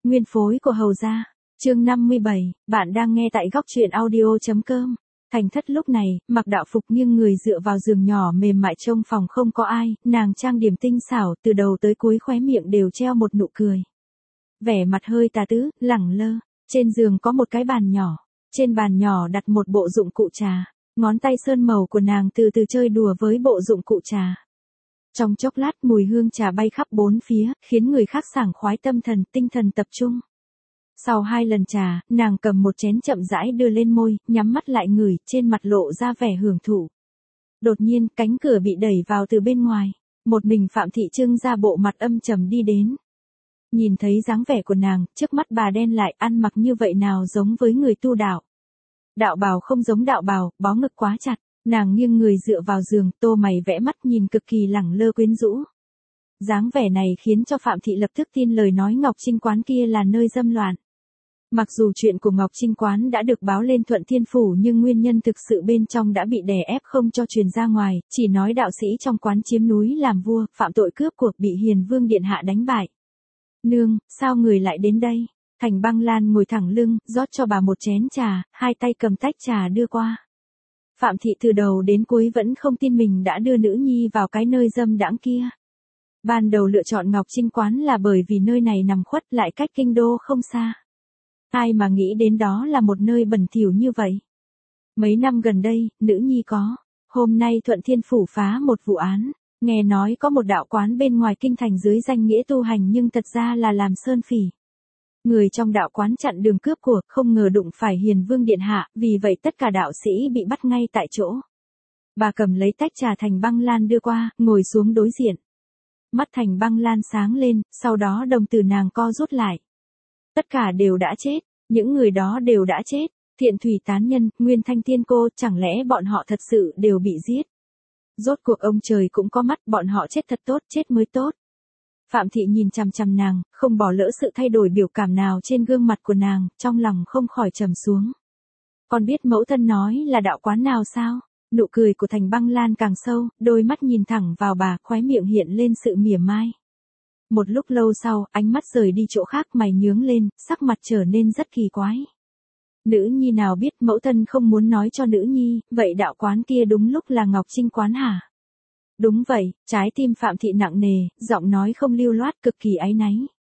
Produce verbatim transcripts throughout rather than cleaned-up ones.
Nguyên phối của Hầu gia. Chương năm mươi bảy, bạn đang nghe tại góc truyện audio chấm com. Thành Thất lúc này, mặc đạo phục nghiêng người dựa vào giường nhỏ mềm mại trong phòng không có ai, nàng trang điểm tinh xảo, từ đầu tới cuối khóe miệng đều treo một nụ cười. Vẻ mặt hơi tà tứ, lẳng lơ, trên giường có một cái bàn nhỏ, trên bàn nhỏ đặt một bộ dụng cụ trà, ngón tay sơn màu của nàng từ từ chơi đùa với bộ dụng cụ trà. Trong chốc lát mùi hương trà bay khắp bốn phía, khiến người khác sảng khoái tâm thần, tinh thần tập trung. Sau hai lần trà, nàng cầm một chén chậm rãi đưa lên môi, nhắm mắt lại ngửi, trên mặt lộ ra vẻ hưởng thụ. Đột nhiên, cánh cửa bị đẩy vào từ bên ngoài. Một mình Phạm Thị trưng ra bộ mặt âm trầm đi đến. Nhìn thấy dáng vẻ của nàng, trước mắt bà đen lại, ăn mặc như vậy nào giống với người tu đạo. Đạo bào không giống đạo bào, bó ngực quá chặt. Nàng nghiêng người dựa vào giường, tô mày vẽ mắt nhìn cực kỳ lẳng lơ quyến rũ. Dáng vẻ này khiến cho Phạm Thị lập tức tin lời nói Ngọc Trinh Quán kia là nơi dâm loạn. Mặc dù chuyện của Ngọc Trinh Quán đã được báo lên Thuận Thiên Phủ nhưng nguyên nhân thực sự bên trong đã bị đè ép không cho truyền ra ngoài, chỉ nói đạo sĩ trong quán chiếm núi làm vua, phạm tội cướp của bị Hiền Vương Điện Hạ đánh bại. Nương, sao người lại đến đây? Thành Băng Lan ngồi thẳng lưng, rót cho bà một chén trà, hai tay cầm tách trà đưa qua. Phạm Thị từ đầu đến cuối vẫn không tin mình đã đưa nữ nhi vào cái nơi dâm đãng kia. Ban đầu lựa chọn Ngọc Trinh Quán là bởi vì nơi này nằm khuất lại cách kinh đô không xa. Ai mà nghĩ đến đó là một nơi bẩn thỉu như vậy. Mấy năm gần đây, nữ nhi có. Hôm nay Thuận Thiên Phủ phá một vụ án. Nghe nói có một đạo quán bên ngoài kinh thành dưới danh nghĩa tu hành nhưng thật ra là làm sơn phỉ. Người trong đạo quán chặn đường cướp của, không ngờ đụng phải Hiền Vương Điện Hạ, vì vậy tất cả đạo sĩ bị bắt ngay tại chỗ. Bà cầm lấy tách trà Thành Băng Lan đưa qua, ngồi xuống đối diện. Mắt Thành Băng Lan sáng lên, sau đó đồng tử nàng co rút lại. Tất cả đều đã chết, những người đó đều đã chết, Thiện Thủy tán nhân, Nguyên Thanh Tiên cô, chẳng lẽ bọn họ thật sự đều bị giết? Rốt cuộc ông trời cũng có mắt, bọn họ chết thật tốt, chết mới tốt. Phạm Thị nhìn chằm chằm nàng, không bỏ lỡ sự thay đổi biểu cảm nào trên gương mặt của nàng, trong lòng không khỏi trầm xuống. Con biết mẫu thân nói là đạo quán nào sao? Nụ cười của Thành Băng Lan càng sâu, đôi mắt nhìn thẳng vào bà, khóe miệng hiện lên sự mỉa mai. Một lúc lâu sau, ánh mắt rời đi chỗ khác, mày nhướng lên, sắc mặt trở nên rất kỳ quái. Nữ nhi nào biết mẫu thân không muốn nói cho nữ nhi, vậy đạo quán kia đúng lúc là Ngọc Trinh Quán hả? Đúng vậy, trái tim Phạm Thị nặng nề, giọng nói không lưu loát, cực kỳ áy náy.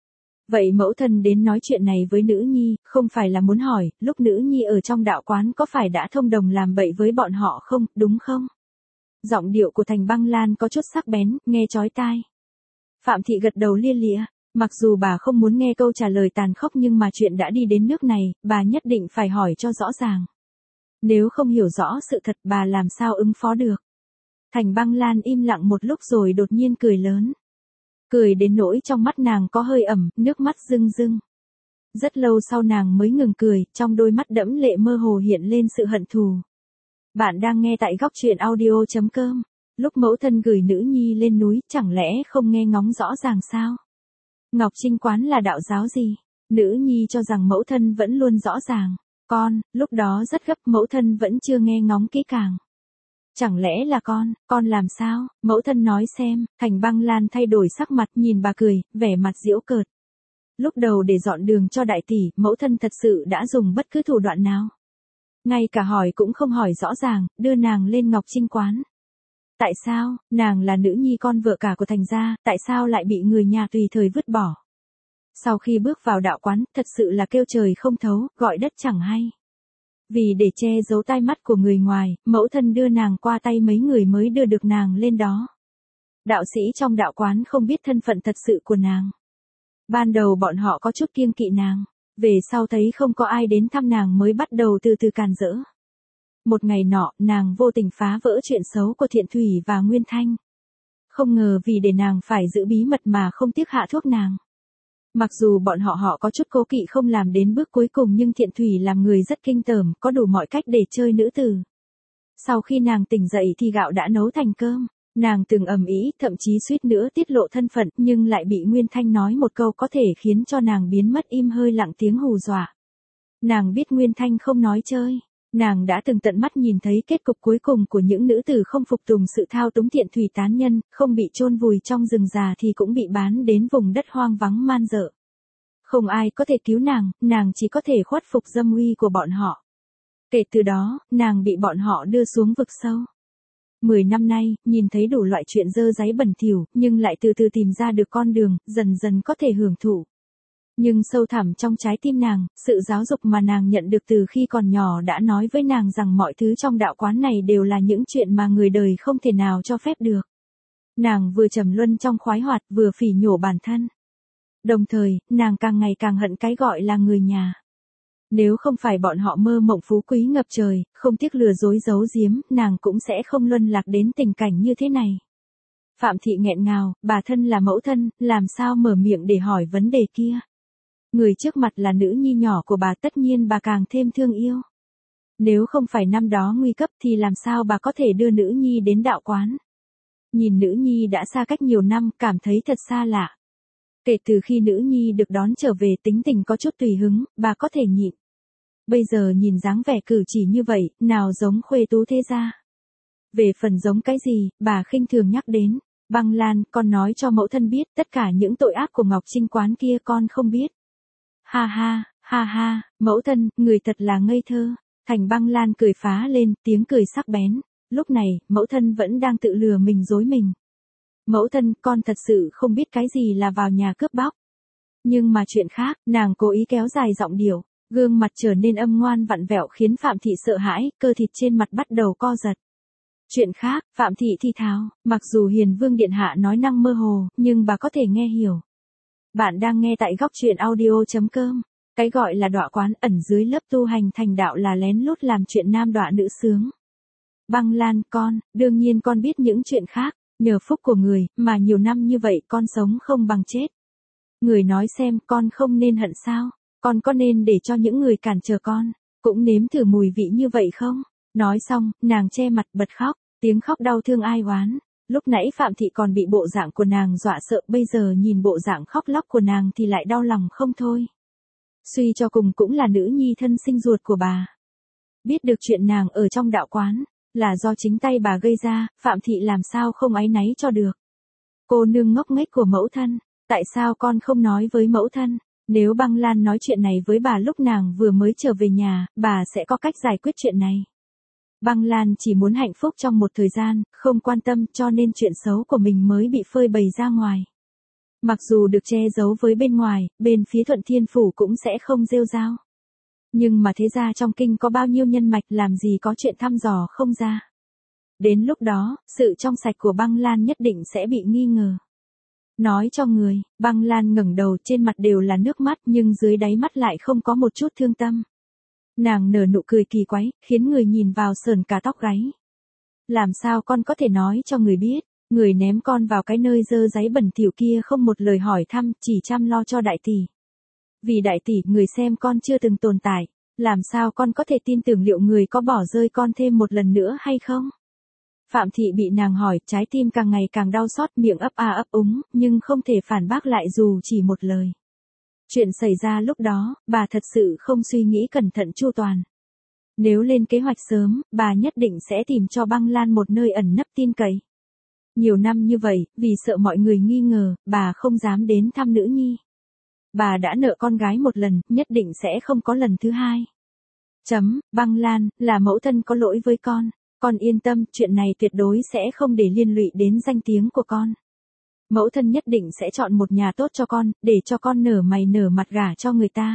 Vậy mẫu thân đến nói chuyện này với nữ nhi, không phải là muốn hỏi, lúc nữ nhi ở trong đạo quán có phải đã thông đồng làm bậy với bọn họ không, đúng không? Giọng điệu của Thành Băng Lan có chút sắc bén, nghe chói tai. Phạm Thị gật đầu lia lịa, mặc dù bà không muốn nghe câu trả lời tàn khốc nhưng mà chuyện đã đi đến nước này, bà nhất định phải hỏi cho rõ ràng. Nếu không hiểu rõ sự thật bà làm sao ứng phó được. Thành Băng Lan im lặng một lúc rồi đột nhiên cười lớn. Cười đến nỗi trong mắt nàng có hơi ẩm, nước mắt rưng rưng. Rất lâu sau nàng mới ngừng cười, trong đôi mắt đẫm lệ mơ hồ hiện lên sự hận thù. Bạn đang nghe tại góc truyện audio chấm com. Lúc mẫu thân gửi nữ nhi lên núi, chẳng lẽ không nghe ngóng rõ ràng sao? Ngọc Trinh Quán là đạo giáo gì? Nữ nhi cho rằng mẫu thân vẫn luôn rõ ràng. Con, lúc đó rất gấp, mẫu thân vẫn chưa nghe ngóng kỹ càng. Chẳng lẽ là con, con làm sao? Mẫu thân nói xem. Thành Băng Lan thay đổi sắc mặt, nhìn bà cười, vẻ mặt giễu cợt. Lúc đầu để dọn đường cho đại tỷ, mẫu thân thật sự đã dùng bất cứ thủ đoạn nào. Ngay cả hỏi cũng không hỏi rõ ràng, đưa nàng lên Ngọc Trinh Quán. Tại sao, nàng là nữ nhi con vợ cả của Thành gia, tại sao lại bị người nhà tùy thời vứt bỏ? Sau khi bước vào đạo quán, thật sự là kêu trời không thấu, gọi đất chẳng hay. Vì để che giấu tai mắt của người ngoài, mẫu thân đưa nàng qua tay mấy người mới đưa được nàng lên đó. Đạo sĩ trong đạo quán không biết thân phận thật sự của nàng. Ban đầu bọn họ có chút kiêng kỵ nàng, về sau thấy không có ai đến thăm nàng mới bắt đầu từ từ càn rỡ. Một ngày nọ, nàng vô tình phá vỡ chuyện xấu của Thiện Thủy và Nguyên Thanh. Không ngờ vì để nàng phải giữ bí mật mà không tiếc hạ thuốc nàng. Mặc dù bọn họ họ có chút cố kỵ không làm đến bước cuối cùng nhưng Thiện Thủy làm người rất kinh tởm, có đủ mọi cách để chơi nữ tử. Sau khi nàng tỉnh dậy thì gạo đã nấu thành cơm. Nàng từng ầm ĩ, thậm chí suýt nữa tiết lộ thân phận nhưng lại bị Nguyên Thanh nói một câu có thể khiến cho nàng biến mất im hơi lặng tiếng hù dọa. Nàng biết Nguyên Thanh không nói chơi. Nàng đã từng tận mắt nhìn thấy kết cục cuối cùng của những nữ tử không phục tùng sự thao túng Thiện Thủy tán nhân, không bị chôn vùi trong rừng già thì cũng bị bán đến vùng đất hoang vắng man dợ. Không ai có thể cứu nàng, nàng chỉ có thể khuất phục dâm uy của bọn họ. Kể từ đó, nàng bị bọn họ đưa xuống vực sâu. Mười năm nay, nhìn thấy đủ loại chuyện dơ dáy bẩn thỉu, nhưng lại từ từ tìm ra được con đường, dần dần có thể hưởng thụ. Nhưng sâu thẳm trong trái tim nàng, sự giáo dục mà nàng nhận được từ khi còn nhỏ đã nói với nàng rằng mọi thứ trong đạo quán này đều là những chuyện mà người đời không thể nào cho phép được. Nàng vừa trầm luân trong khoái hoạt vừa phỉ nhổ bản thân. Đồng thời, nàng càng ngày càng hận cái gọi là người nhà. Nếu không phải bọn họ mơ mộng phú quý ngập trời, không tiếc lừa dối giấu giếm, nàng cũng sẽ không luân lạc đến tình cảnh như thế này. Phạm Thị nghẹn ngào, bà thân là mẫu thân, làm sao mở miệng để hỏi vấn đề kia. Người trước mặt là nữ nhi nhỏ của bà, tất nhiên bà càng thêm thương yêu. Nếu không phải năm đó nguy cấp thì làm sao bà có thể đưa nữ nhi đến đạo quán. Nhìn nữ nhi đã xa cách nhiều năm, cảm thấy thật xa lạ. Kể từ khi nữ nhi được đón trở về, tính tình có chút tùy hứng, bà có thể nhịn. Bây giờ nhìn dáng vẻ cử chỉ như vậy, nào giống khuê tú thế gia. Về phần giống cái gì, bà khinh thường nhắc đến. Băng Lan, con nói cho mẫu thân biết, tất cả những tội ác của Ngọc Trinh quán kia con không biết. Ha ha, ha ha, mẫu thân, người thật là ngây thơ. Thành Băng Lan cười phá lên, tiếng cười sắc bén. Lúc này, mẫu thân vẫn đang tự lừa mình dối mình. Mẫu thân, con thật sự không biết cái gì là vào nhà cướp bóc. Nhưng mà chuyện khác, nàng cố ý kéo dài giọng điệu, gương mặt trở nên âm ngoan vặn vẹo khiến Phạm Thị sợ hãi, cơ thịt trên mặt bắt đầu co giật. Chuyện khác, Phạm Thị thi tháo, mặc dù Hiền Vương Điện Hạ nói năng mơ hồ, nhưng bà có thể nghe hiểu. Bạn đang nghe tại góc truyện audio.com. Cái gọi là đọa quán ẩn dưới lớp tu hành thành đạo là lén lút làm chuyện nam đọa nữ sướng. Băng Lan, con, đương nhiên con biết những chuyện khác, nhờ phúc của người, mà nhiều năm như vậy con sống không bằng chết. Người nói xem, con không nên hận sao? Con có nên để cho những người cản trở con, cũng nếm thử mùi vị như vậy không? Nói xong, nàng che mặt bật khóc, tiếng khóc đau thương ai oán. Lúc nãy Phạm Thị còn bị bộ dạng của nàng dọa sợ, bây giờ nhìn bộ dạng khóc lóc của nàng thì lại đau lòng không thôi. Suy cho cùng cũng là nữ nhi thân sinh ruột của bà. Biết được chuyện nàng ở trong đạo quán, là do chính tay bà gây ra, Phạm Thị làm sao không áy náy cho được. Cô nương ngốc nghếch của mẫu thân, tại sao con không nói với mẫu thân? Nếu Băng Lan nói chuyện này với bà lúc nàng vừa mới trở về nhà, bà sẽ có cách giải quyết chuyện này. Băng Lan chỉ muốn hạnh phúc trong một thời gian, không quan tâm cho nên chuyện xấu của mình mới bị phơi bày ra ngoài. Mặc dù được che giấu với bên ngoài, bên phía Thuận Thiên Phủ cũng sẽ không rêu rao. Nhưng mà thế ra trong kinh có bao nhiêu nhân mạch làm gì có chuyện thăm dò không ra. Đến lúc đó, sự trong sạch của Băng Lan nhất định sẽ bị nghi ngờ. Nói cho người, Băng Lan ngẩng đầu, trên mặt đều là nước mắt nhưng dưới đáy mắt lại không có một chút thương tâm. Nàng nở nụ cười kỳ quái, khiến người nhìn vào sờn cả tóc gáy. Làm sao con có thể nói cho người biết, người ném con vào cái nơi dơ dáy bẩn thỉu kia không một lời hỏi thăm, chỉ chăm lo cho đại tỷ. Vì đại tỷ, người xem con chưa từng tồn tại, làm sao con có thể tin tưởng liệu người có bỏ rơi con thêm một lần nữa hay không? Phạm Thị bị nàng hỏi, trái tim càng ngày càng đau xót, miệng ấp a ấp úng, nhưng không thể phản bác lại dù chỉ một lời. Chuyện xảy ra lúc đó, bà thật sự không suy nghĩ cẩn thận chu toàn. Nếu lên kế hoạch sớm, bà nhất định sẽ tìm cho Băng Lan một nơi ẩn nấp tin cậy. Nhiều năm như vậy, vì sợ mọi người nghi ngờ, bà không dám đến thăm nữ nhi. Bà đã nợ con gái một lần, nhất định sẽ không có lần thứ hai. Chấm, Băng Lan, là mẫu thân có lỗi với con. Con yên tâm, chuyện này tuyệt đối sẽ không để liên lụy đến danh tiếng của con. Mẫu thân nhất định sẽ chọn một nhà tốt cho con, để cho con nở mày nở mặt gả cho người ta.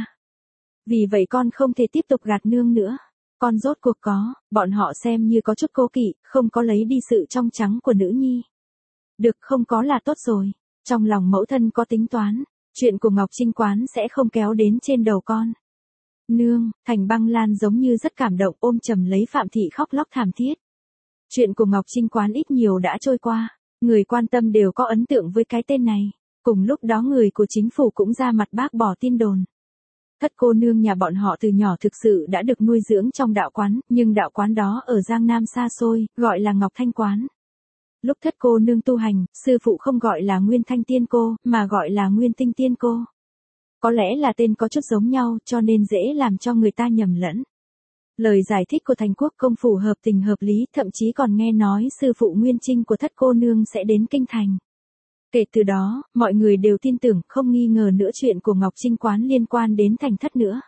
Vì vậy con không thể tiếp tục gạt nương nữa. Con rốt cuộc có, bọn họ xem như có chút cố kỵ, không có lấy đi sự trong trắng của nữ nhi. Được, không có là tốt rồi. Trong lòng mẫu thân có tính toán, chuyện của Ngọc Trinh quán sẽ không kéo đến trên đầu con. Nương, Thành Băng Lan giống như rất cảm động, ôm chầm lấy Phạm Thị khóc lóc thảm thiết. Chuyện của Ngọc Trinh quán ít nhiều đã trôi qua, người quan tâm đều có ấn tượng với cái tên này. Cùng lúc đó người của chính phủ cũng ra mặt bác bỏ tin đồn. Thất cô nương nhà bọn họ từ nhỏ thực sự đã được nuôi dưỡng trong đạo quán, nhưng đạo quán đó ở Giang Nam xa xôi, gọi là Ngọc Thanh quán. Lúc thất cô nương tu hành, sư phụ không gọi là Nguyên Thanh Tiên Cô, mà gọi là Nguyên Tinh Tiên Cô. Có lẽ là tên có chút giống nhau, cho nên dễ làm cho người ta nhầm lẫn. Lời giải thích của Thành Quốc Công phủ hợp tình hợp lý, thậm chí còn nghe nói sư phụ Nguyên Trinh của thất cô nương sẽ đến kinh thành. Kể từ đó, mọi người đều tin tưởng, không nghi ngờ nữa chuyện của Ngọc Trinh Quán liên quan đến Thành Thất nữa.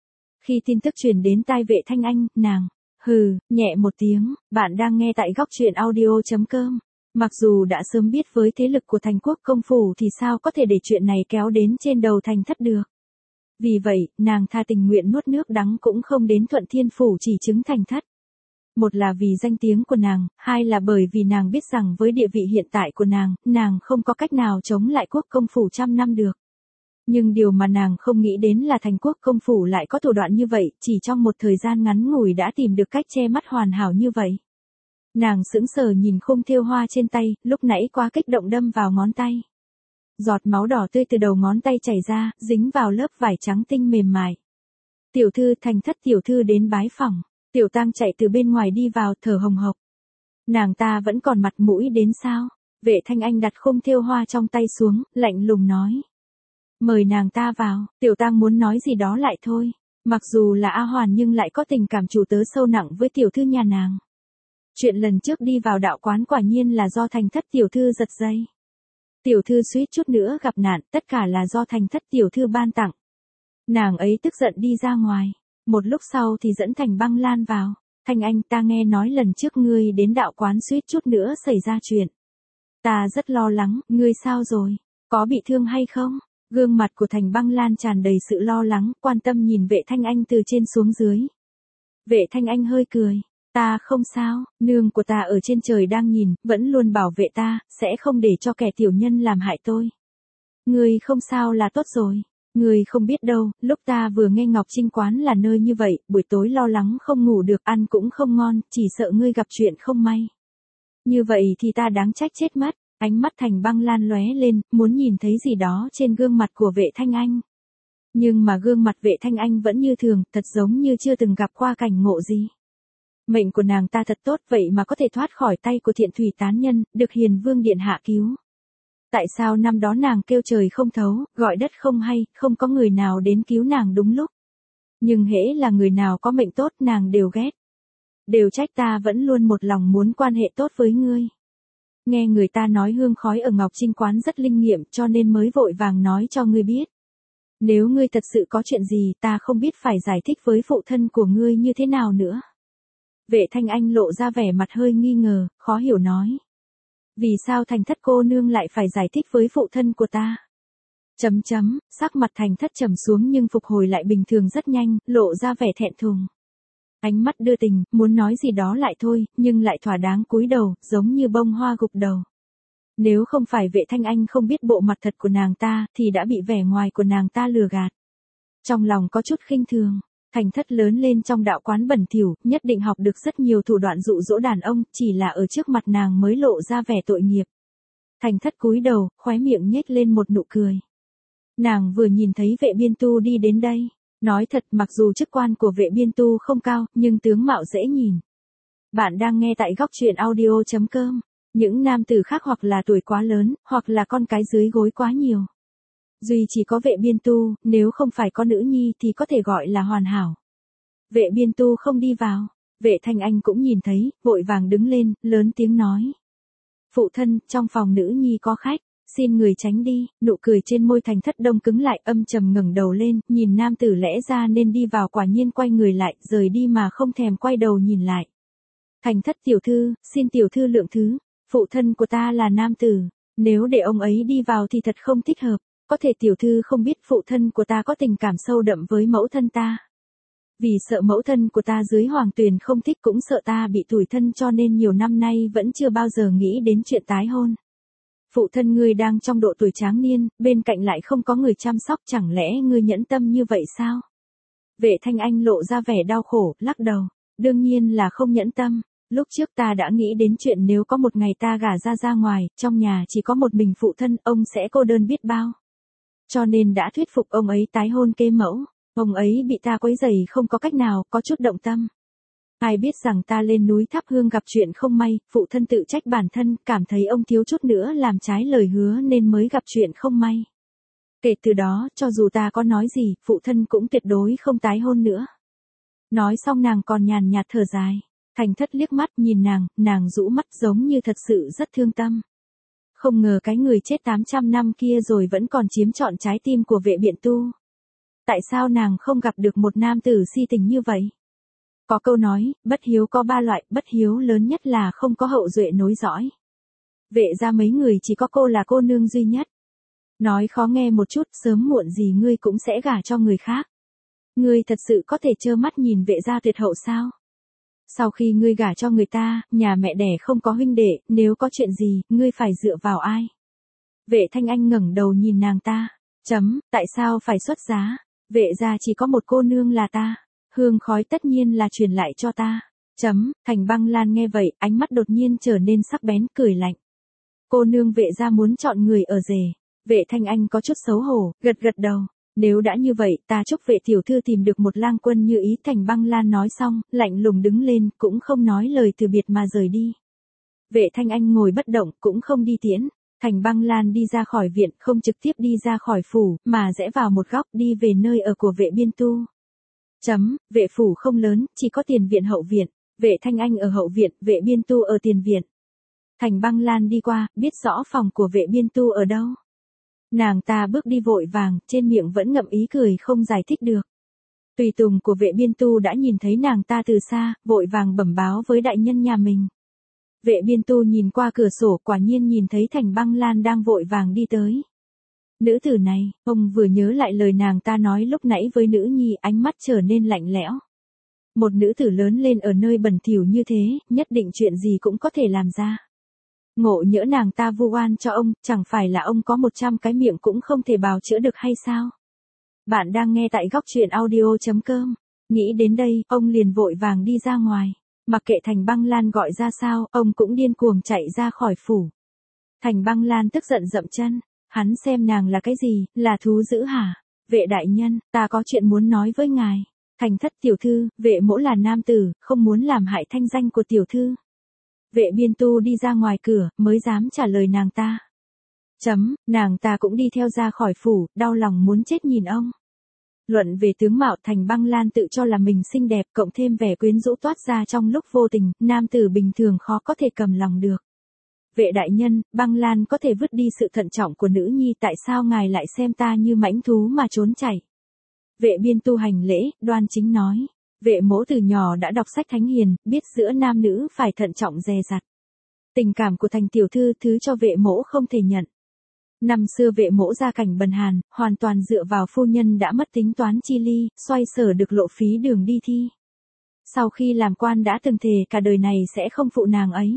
Khi tin tức truyền đến tai Vệ Thanh Anh, nàng hừ nhẹ một tiếng. Bạn đang nghe tại góc truyện audio chấm com. Mặc dù đã sớm biết với thế lực của Thành Quốc công phủ thì sao có thể để chuyện này kéo đến trên đầu Thành Thất được. Vì vậy, nàng tha tình nguyện nuốt nước đắng cũng không đến Thuận Thiên phủ chỉ chứng Thành Thất. Một là vì danh tiếng của nàng, hai là bởi vì nàng biết rằng với địa vị hiện tại của nàng, nàng không có cách nào chống lại quốc công phủ trăm năm được. Nhưng điều mà nàng không nghĩ đến là Thành Quốc công phủ lại có thủ đoạn như vậy, chỉ trong một thời gian ngắn ngủi đã tìm được cách che mắt hoàn hảo như vậy. Nàng sững sờ nhìn khung thêu hoa trên tay, lúc nãy quá kích động đâm vào ngón tay. Giọt máu đỏ tươi từ đầu ngón tay chảy ra, dính vào lớp vải trắng tinh mềm mại. Tiểu thư, Thành Thất tiểu thư đến bái phỏng. Tiểu Tang chạy từ bên ngoài đi vào, thở hồng hộc. Nàng ta vẫn còn mặt mũi đến sao? Vệ Thanh Anh đặt khung thêu hoa trong tay xuống, lạnh lùng nói. Mời nàng ta vào. Tiểu Tang muốn nói gì đó lại thôi. Mặc dù là A Hoàn nhưng lại có tình cảm chủ tớ sâu nặng với tiểu thư nhà nàng. Chuyện lần trước đi vào đạo quán quả nhiên là do Thành Thất tiểu thư giật dây. Tiểu thư suýt chút nữa gặp nạn, tất cả là do Thành Thất tiểu thư ban tặng. Nàng ấy tức giận đi ra ngoài. Một lúc sau thì dẫn Thành Băng Lan vào. Thanh Anh, ta nghe nói lần trước ngươi đến đạo quán suýt chút nữa xảy ra chuyện. Ta rất lo lắng, ngươi sao rồi? Có bị thương hay không? Gương mặt của Thành Băng Lan tràn đầy sự lo lắng, quan tâm nhìn Vệ Thanh Anh từ trên xuống dưới. Vệ Thanh Anh hơi cười. Ta không sao, nương của ta ở trên trời đang nhìn, vẫn luôn bảo vệ ta, sẽ không để cho kẻ tiểu nhân làm hại tôi. Ngươi không sao là tốt rồi. Ngươi không biết đâu, lúc ta vừa nghe Ngọc Trinh Quán là nơi như vậy, buổi tối lo lắng không ngủ được, ăn cũng không ngon, chỉ sợ ngươi gặp chuyện không may. Như vậy thì ta đáng trách chết mất. Ánh mắt Thành Băng Lan lóe lên, muốn nhìn thấy gì đó trên gương mặt của Vệ Thanh Anh. Nhưng mà gương mặt Vệ Thanh Anh vẫn như thường, thật giống như chưa từng gặp qua cảnh ngộ gì. Mệnh của nàng ta thật tốt vậy mà có thể thoát khỏi tay của Thiện Thủy tán nhân, được Hiền Vương điện hạ cứu. Tại sao năm đó nàng kêu trời không thấu, gọi đất không hay, không có người nào đến cứu nàng đúng lúc. Nhưng hễ là người nào có mệnh tốt nàng đều ghét. Đều trách ta vẫn luôn một lòng muốn quan hệ tốt với ngươi. Nghe người ta nói hương khói ở Ngọc Trinh Quán rất linh nghiệm cho nên mới vội vàng nói cho ngươi biết. Nếu ngươi thật sự có chuyện gì ta không biết phải giải thích với phụ thân của ngươi như thế nào nữa. Vệ Thanh Anh lộ ra vẻ mặt hơi nghi ngờ, khó hiểu nói. Vì sao Thành Thất cô nương lại phải giải thích với phụ thân của ta? Chấm chấm, sắc mặt Thành Thất trầm xuống nhưng phục hồi lại bình thường rất nhanh, lộ ra vẻ thẹn thùng. Ánh mắt đưa tình, muốn nói gì đó lại thôi, nhưng lại thỏa đáng cúi đầu, giống như bông hoa gục đầu. Nếu không phải Vệ Thanh Anh không biết bộ mặt thật của nàng ta, thì đã bị vẻ ngoài của nàng ta lừa gạt. Trong lòng có chút khinh thường. Thành Thất lớn lên trong đạo quán bẩn thỉu, nhất định học được rất nhiều thủ đoạn dụ dỗ đàn ông, chỉ là ở trước mặt nàng mới lộ ra vẻ tội nghiệp. Thành Thất cúi đầu, khóe miệng nhếch lên một nụ cười. Nàng vừa nhìn thấy Vệ Biên Tu đi đến đây. Nói thật, mặc dù chức quan của Vệ Biên Tu không cao, nhưng tướng mạo dễ nhìn. Bạn đang nghe tại góc truyện audio chấm com. Những nam tử khác hoặc là tuổi quá lớn, hoặc là con cái dưới gối quá nhiều. Duy chỉ có Vệ Biên Tu, nếu không phải có nữ nhi thì có thể gọi là hoàn hảo. Vệ Biên Tu không đi vào. Vệ Thanh Anh cũng nhìn thấy, vội vàng đứng lên, lớn tiếng nói. Phụ thân, trong phòng nữ nhi có khách, xin người tránh đi. Nụ cười trên môi Thành Thất đông cứng lại, âm trầm ngẩng đầu lên, nhìn nam tử lẽ ra nên đi vào quả nhiên quay người lại, rời đi mà không thèm quay đầu nhìn lại. Thành Thất tiểu thư, xin tiểu thư lượng thứ, phụ thân của ta là nam tử, nếu để ông ấy đi vào thì thật không thích hợp. Có thể tiểu thư không biết phụ thân của ta có tình cảm sâu đậm với mẫu thân ta. Vì sợ mẫu thân của ta dưới hoàng tuyền không thích cũng sợ ta bị tủi thân cho nên nhiều năm nay vẫn chưa bao giờ nghĩ đến chuyện tái hôn. Phụ thân ngươi đang trong độ tuổi tráng niên, bên cạnh lại không có người chăm sóc, chẳng lẽ ngươi nhẫn tâm như vậy sao? Vệ Thanh Anh lộ ra vẻ đau khổ, lắc đầu. Đương nhiên là không nhẫn tâm. Lúc trước ta đã nghĩ đến chuyện nếu có một ngày ta gả ra ra ngoài, trong nhà chỉ có một mình phụ thân, ông sẽ cô đơn biết bao. Cho nên đã thuyết phục ông ấy tái hôn kê mẫu. Ông ấy bị ta quấy rầy không có cách nào, có chút động tâm. Ai biết rằng ta lên núi thắp hương gặp chuyện không may, phụ thân tự trách bản thân, cảm thấy ông thiếu chút nữa làm trái lời hứa nên mới gặp chuyện không may. Kể từ đó, cho dù ta có nói gì, phụ thân cũng tuyệt đối không tái hôn nữa. Nói xong nàng còn nhàn nhạt thở dài. Thành Thất liếc mắt nhìn nàng, nàng rũ mắt giống như thật sự rất thương tâm. Không ngờ cái người chết tám trăm năm kia rồi vẫn còn chiếm trọn trái tim của Vệ Biện Tu. Tại sao nàng không gặp được một nam tử si tình như vậy? Có câu nói, bất hiếu có ba loại, bất hiếu lớn nhất là không có hậu duệ nối dõi. Vệ ra mấy người chỉ có cô là cô nương duy nhất. Nói khó nghe một chút, sớm muộn gì ngươi cũng sẽ gả cho người khác. Ngươi thật sự có thể trơ mắt nhìn vệ gia tuyệt hậu sao? Sau khi ngươi gả cho người ta, nhà mẹ đẻ không có huynh đệ, nếu có chuyện gì, ngươi phải dựa vào ai? Vệ Thanh Anh ngẩng đầu nhìn nàng ta. Chấm, tại sao phải xuất giá? Vệ gia chỉ có một cô nương là ta. Hương khói tất nhiên là truyền lại cho ta. Chấm, Thành Băng Lan nghe vậy, ánh mắt đột nhiên trở nên sắc bén, cười lạnh. Cô nương vệ gia muốn chọn người ở rể. Vệ Thanh Anh có chút xấu hổ, gật gật đầu. Nếu đã như vậy, ta chúc vệ tiểu thư tìm được một lang quân như ý. Thành Băng Lan nói xong, lạnh lùng đứng lên, cũng không nói lời từ biệt mà rời đi. Vệ Thanh Anh ngồi bất động, cũng không đi tiễn. Thành Băng Lan đi ra khỏi viện, không trực tiếp đi ra khỏi phủ, mà rẽ vào một góc đi về nơi ở của Vệ Biên Tu. Chấm, vệ phủ không lớn, chỉ có tiền viện hậu viện. Vệ Thanh Anh ở hậu viện, Vệ Biên Tu ở tiền viện. Thành Băng Lan đi qua, biết rõ phòng của Vệ Biên Tu ở đâu. Nàng ta bước đi vội vàng, trên miệng vẫn ngậm ý cười không giải thích được. Tùy tùng của Vệ Biên Tu đã nhìn thấy nàng ta từ xa, vội vàng bẩm báo với đại nhân nhà mình. Vệ Biên Tu nhìn qua cửa sổ, quả nhiên nhìn thấy Thành Băng Lan đang vội vàng đi tới. Nữ tử này, ông vừa nhớ lại lời nàng ta nói lúc nãy với nữ nhi, ánh mắt trở nên lạnh lẽo. Một nữ tử lớn lên ở nơi bẩn thỉu như thế, nhất định chuyện gì cũng có thể làm ra. Ngộ nhỡ nàng ta vu oan cho ông, chẳng phải là ông có một trăm cái miệng cũng không thể bào chữa được hay sao? Bạn đang nghe tại góc truyện audio chấm com. Nghĩ đến đây, ông liền vội vàng đi ra ngoài. Mặc kệ Thành Băng Lan gọi ra sao, ông cũng điên cuồng chạy ra khỏi phủ. Thành Băng Lan tức giận dậm chân. Hắn xem nàng là cái gì, là thú dữ hả? Vệ đại nhân, ta có chuyện muốn nói với ngài. Thành thất tiểu thư, vệ mỗ là nam tử, không muốn làm hại thanh danh của tiểu thư. Vệ Biên Tu đi ra ngoài cửa, mới dám trả lời nàng ta. Chấm, nàng ta cũng đi theo ra khỏi phủ, đau lòng muốn chết nhìn ông. Luận về tướng mạo, Thành Băng Lan tự cho là mình xinh đẹp, cộng thêm vẻ quyến rũ toát ra trong lúc vô tình, nam tử bình thường khó có thể cầm lòng được. Vệ đại nhân, Băng Lan có thể vứt đi sự thận trọng của nữ nhi, tại sao ngài lại xem ta như mãnh thú mà trốn chạy? Vệ Biên Tu hành lễ, đoan chính nói. Vệ mỗ từ nhỏ đã đọc sách thánh hiền, biết giữa nam nữ phải thận trọng dè dặt. Tình cảm của Thành tiểu thư thứ cho vệ mỗ không thể nhận. Năm xưa vệ mỗ gia cảnh bần hàn, hoàn toàn dựa vào phu nhân đã mất tính toán chi ly, xoay sở được lộ phí đường đi thi. Sau khi làm quan đã từng thề cả đời này sẽ không phụ nàng ấy.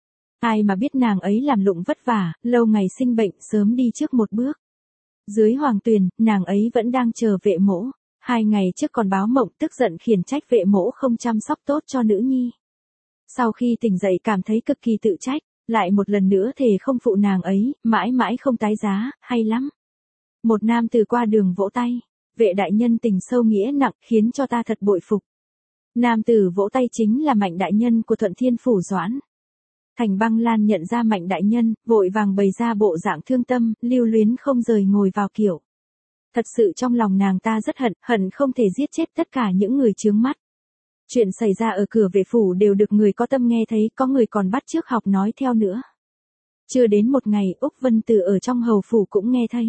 Ai mà biết nàng ấy làm lụng vất vả, lâu ngày sinh bệnh, sớm đi trước một bước. Dưới hoàng tuyền, nàng ấy vẫn đang chờ vệ mỗ. Hai ngày trước còn báo mộng, tức giận khiển trách vệ mỗ không chăm sóc tốt cho nữ nhi. Sau khi tỉnh dậy cảm thấy cực kỳ tự trách, lại một lần nữa thề không phụ nàng ấy, mãi mãi không tái giá, hay lắm. Một nam từ qua đường vỗ tay. Vệ đại nhân tình sâu nghĩa nặng, khiến cho ta thật bội phục. Nam tử vỗ tay chính là Mạnh đại nhân của Thuận Thiên Phủ Doãn. Thành Băng Lan nhận ra Mạnh đại nhân, vội vàng bày ra bộ dạng thương tâm, lưu luyến không rời ngồi vào kiệu. Thật sự trong lòng nàng ta rất hận, hận không thể giết chết tất cả những người chướng mắt. Chuyện xảy ra ở cửa vệ phủ đều được người có tâm nghe thấy, có người còn bắt chước học nói theo nữa. Chưa đến một ngày, Úc Vân Từ ở trong hầu phủ cũng nghe thấy.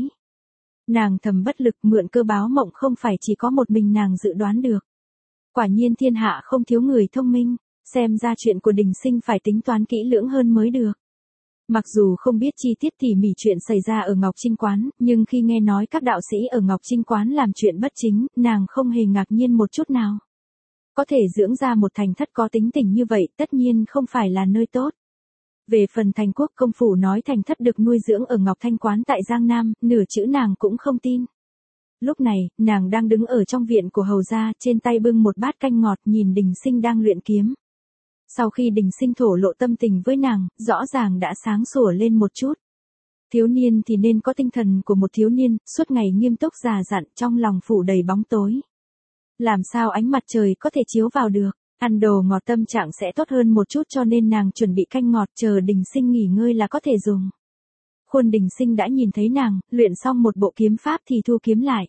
Nàng thầm bất lực, mượn cơ báo mộng không phải chỉ có một mình nàng dự đoán được. Quả nhiên thiên hạ không thiếu người thông minh, xem ra chuyện của Đình Sinh phải tính toán kỹ lưỡng hơn mới được. Mặc dù không biết chi tiết tỉ mỉ chuyện xảy ra ở Ngọc Trinh Quán, nhưng khi nghe nói các đạo sĩ ở Ngọc Trinh Quán làm chuyện bất chính, nàng không hề ngạc nhiên một chút nào. Có thể dưỡng ra một thành thất có tính tình như vậy, tất nhiên không phải là nơi tốt. Về phần Thành Quốc công phủ nói thành thất được nuôi dưỡng ở Ngọc Thanh Quán tại Giang Nam, nửa chữ nàng cũng không tin. Lúc này, nàng đang đứng ở trong viện của hầu gia, trên tay bưng một bát canh ngọt, nhìn Đình Sinh đang luyện kiếm. Sau khi Đình Sinh thổ lộ tâm tình với nàng, rõ ràng đã sáng sủa lên một chút. Thiếu niên thì nên có tinh thần của một thiếu niên, suốt ngày nghiêm túc già dặn, trong lòng phủ đầy bóng tối. Làm sao ánh mặt trời có thể chiếu vào được, ăn đồ ngọt tâm trạng sẽ tốt hơn một chút, cho nên nàng chuẩn bị canh ngọt chờ Đình Sinh nghỉ ngơi là có thể dùng. Khuôn Đình Sinh đã nhìn thấy nàng, luyện xong một bộ kiếm pháp thì thu kiếm lại.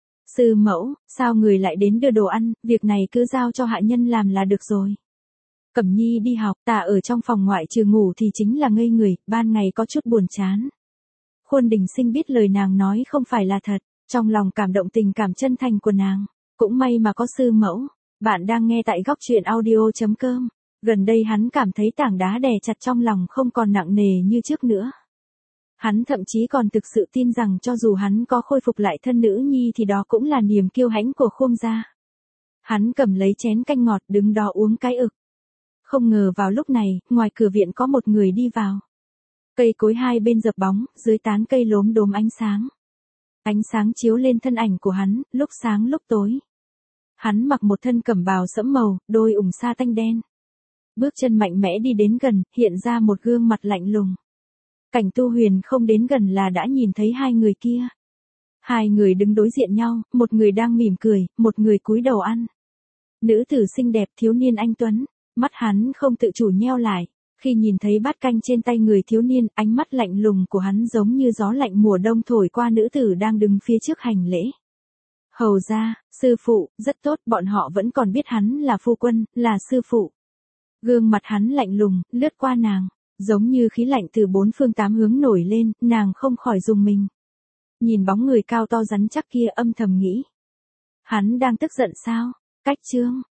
Sư mẫu, sao người lại đến đưa đồ ăn, việc này cứ giao cho hạ nhân làm là được rồi. Cẩm Nhi đi học, ta ở trong phòng ngoại trừ ngủ thì chính là ngây người, ban ngày có chút buồn chán. Khuôn Đình Sinh biết lời nàng nói không phải là thật, trong lòng cảm động tình cảm chân thành của nàng. Cũng may mà có sư mẫu. Bạn đang nghe tại góc truyện audio.com. Gần đây hắn cảm thấy tảng đá đè chặt trong lòng không còn nặng nề như trước nữa. Hắn thậm chí còn thực sự tin rằng cho dù hắn có khôi phục lại thân nữ nhi thì đó cũng là niềm kiêu hãnh của Khương gia. Hắn cầm lấy chén canh ngọt đứng đó uống cái ực. Không ngờ vào lúc này, ngoài cửa viện có một người đi vào. Cây cối hai bên dập bóng, dưới tán cây lốm đốm ánh sáng. Ánh sáng chiếu lên thân ảnh của hắn, lúc sáng lúc tối. Hắn mặc một thân cẩm bào sẫm màu, đôi ủng sa tanh đen. Bước chân mạnh mẽ đi đến gần, hiện ra một gương mặt lạnh lùng. Cảnh Tu Huyền không đến gần là đã nhìn thấy hai người kia. Hai người đứng đối diện nhau, một người đang mỉm cười, một người cúi đầu ăn. Nữ tử xinh đẹp, thiếu niên anh tuấn, mắt hắn không tự chủ nheo lại. Khi nhìn thấy bát canh trên tay người thiếu niên, ánh mắt lạnh lùng của hắn giống như gió lạnh mùa đông thổi qua nữ tử đang đứng phía trước hành lễ. Hầu ra, sư phụ, rất tốt, bọn họ vẫn còn biết hắn là phu quân, là sư phụ. Gương mặt hắn lạnh lùng, lướt qua nàng, giống như khí lạnh từ bốn phương tám hướng nổi lên, nàng không khỏi rùng mình. Nhìn bóng người cao to rắn chắc kia âm thầm nghĩ. Hắn đang tức giận sao? Cách chương,